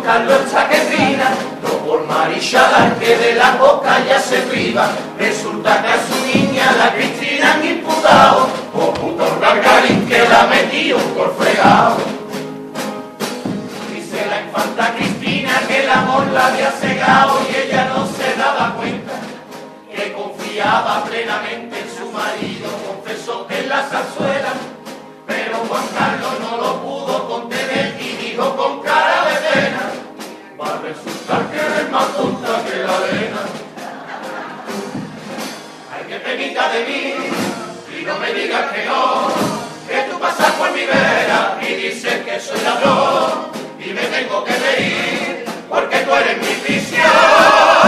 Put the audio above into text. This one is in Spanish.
Carlos Chaquetrina, no por Marichalar que de la boca ya se priva. Resulta que a su niña, la Cristina, han imputado por puto Gargarín que la metió por fregado. Dice la infanta Cristina que el amor la había cegado y ella no se daba cuenta, que confiaba plenamente en su marido, confesó en la zarzuela, pero Juan Carlos no lo pudo contener y dijo con cara de pena: va a resultar que eres más tonta que la arena. Ay, qué penita de mí, y no me digas que no, que tú pasas por mi vera y dices que soy ladrón, y me tengo que reír porque tú eres mi visión.